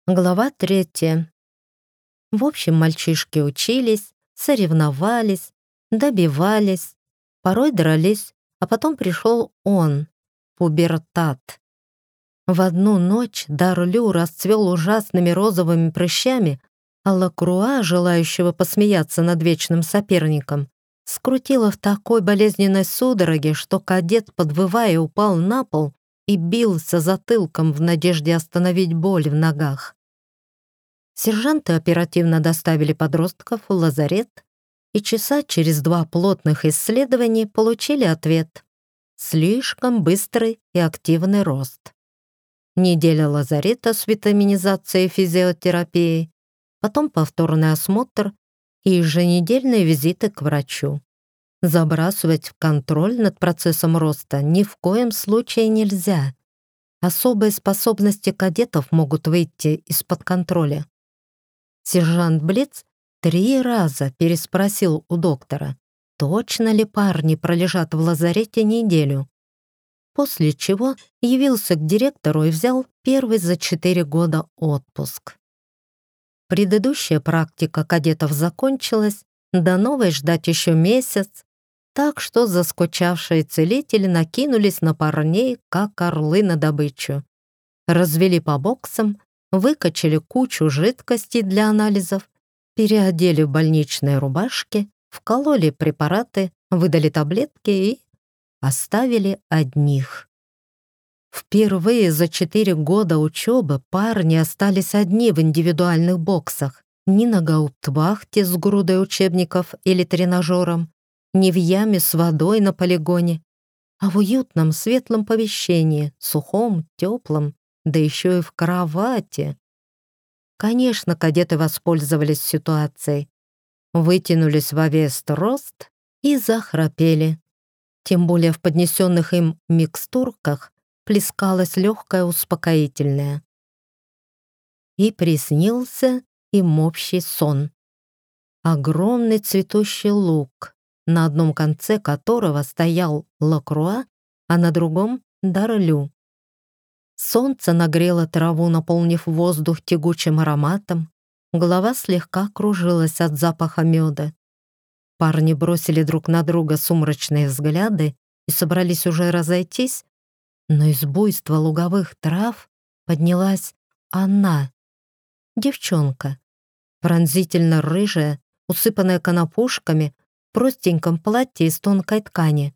Глава 3. В общем, мальчишки учились, соревновались, добивались, порой дрались, а потом пришел он, пубертат. В одну ночь Дарлю расцвел ужасными розовыми прыщами, а Лакруа, желающего посмеяться над вечным соперником, скрутило в такой болезненной судороге, что кадет, подвывая, упал на пол и бился затылком в надежде остановить боль в ногах. Сержанты оперативно доставили подростков в лазарет и часа через 2 плотных исследований получили ответ: слишком быстрый и активный рост. Неделя лазарета с витаминизацией и физиотерапией, потом повторный осмотр и еженедельные визиты к врачу. Забрасывать контроль над процессом роста ни в коем случае нельзя. Особые способности кадетов могут выйти из-под контроля. Сержант Блиц 3 раза переспросил у доктора, точно ли парни пролежат в лазарете неделю, после чего явился к директору и взял первый за 4 года отпуск. Предыдущая практика кадетов закончилась, до новой ждать еще месяц, так что заскучавшие целители накинулись на парней, как орлы на добычу. Развели по боксам, выкачали кучу жидкостей для анализов, переодели в больничные рубашки, вкололи препараты, выдали таблетки и оставили одних. Впервые за 4 года учебы парни остались одни в индивидуальных боксах, ни на гауптвахте с грудой учебников или тренажером, ни в яме с водой на полигоне, а в уютном светлом помещении, сухом, теплом, да еще и в кровати. Конечно, кадеты воспользовались ситуацией, вытянулись во весь рост и захрапели. Тем более в поднесенных им микстурках плескалось легкое успокоительное. И приснился им общий сон. Огромный цветущий луг, на одном конце которого стоял Лакруа, а на другом — Дарлю. Солнце нагрело траву, наполнив воздух тягучим ароматом. Голова слегка кружилась от запаха меда. Парни бросили друг на друга сумрачные взгляды и собрались уже разойтись, но из буйства луговых трав поднялась она, девчонка, пронзительно рыжая, усыпанная конопушками, в простеньком платье из тонкой ткани.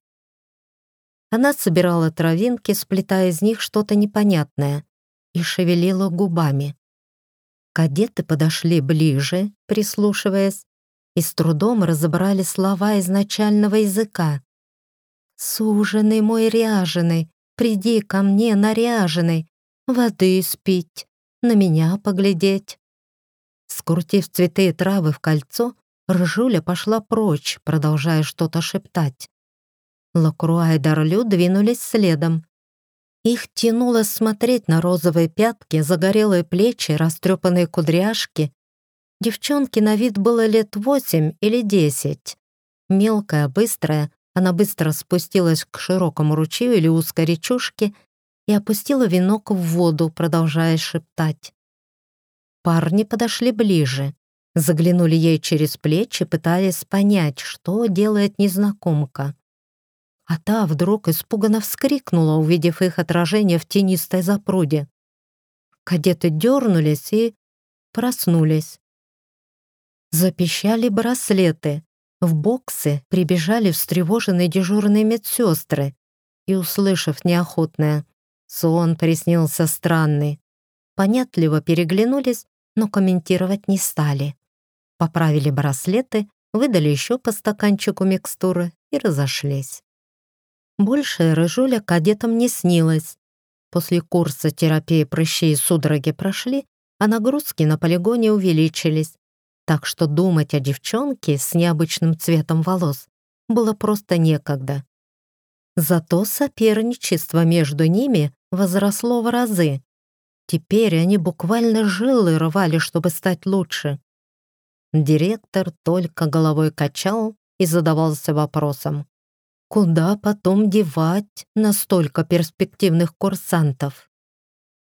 Она собирала травинки, сплетая из них что-то непонятное, и шевелила губами. Кадеты подошли ближе, прислушиваясь, и с трудом разобрали слова изначального языка. «Суженый мой ряженый, приди ко мне наряженный, воды спить, на меня поглядеть». Скрутив цветы и травы в кольцо, Ржуля пошла прочь, продолжая что-то шептать. Лакруа и Дарлю двинулись следом. Их тянуло смотреть на розовые пятки, загорелые плечи, растрепанные кудряшки. Девчонке на вид было лет 8 или 10. Мелкая, быстрая, она быстро спустилась к широкому ручью или узкой речушке и опустила венок в воду, продолжая шептать. Парни подошли ближе, заглянули ей через плечи, пытаясь понять, что делает незнакомка. А та вдруг испуганно вскрикнула, увидев их отражение в тенистой запруде. Кадеты дернулись и проснулись. Запищали браслеты. В боксы прибежали встревоженные дежурные медсестры и, услышав неохотное «сон приснился странный», понятливо переглянулись, но комментировать не стали. Поправили браслеты, выдали еще по стаканчику микстуры и разошлись. Больше Рыжуля кадетам не снилось. После курса терапии прыщи и судороги прошли, а нагрузки на полигоне увеличились, так что думать о девчонке с необычным цветом волос было просто некогда. Зато соперничество между ними возросло в разы. Теперь они буквально жилы рвали, чтобы стать лучше. Директор только головой качал и задавался вопросом: куда потом девать настолько перспективных курсантов?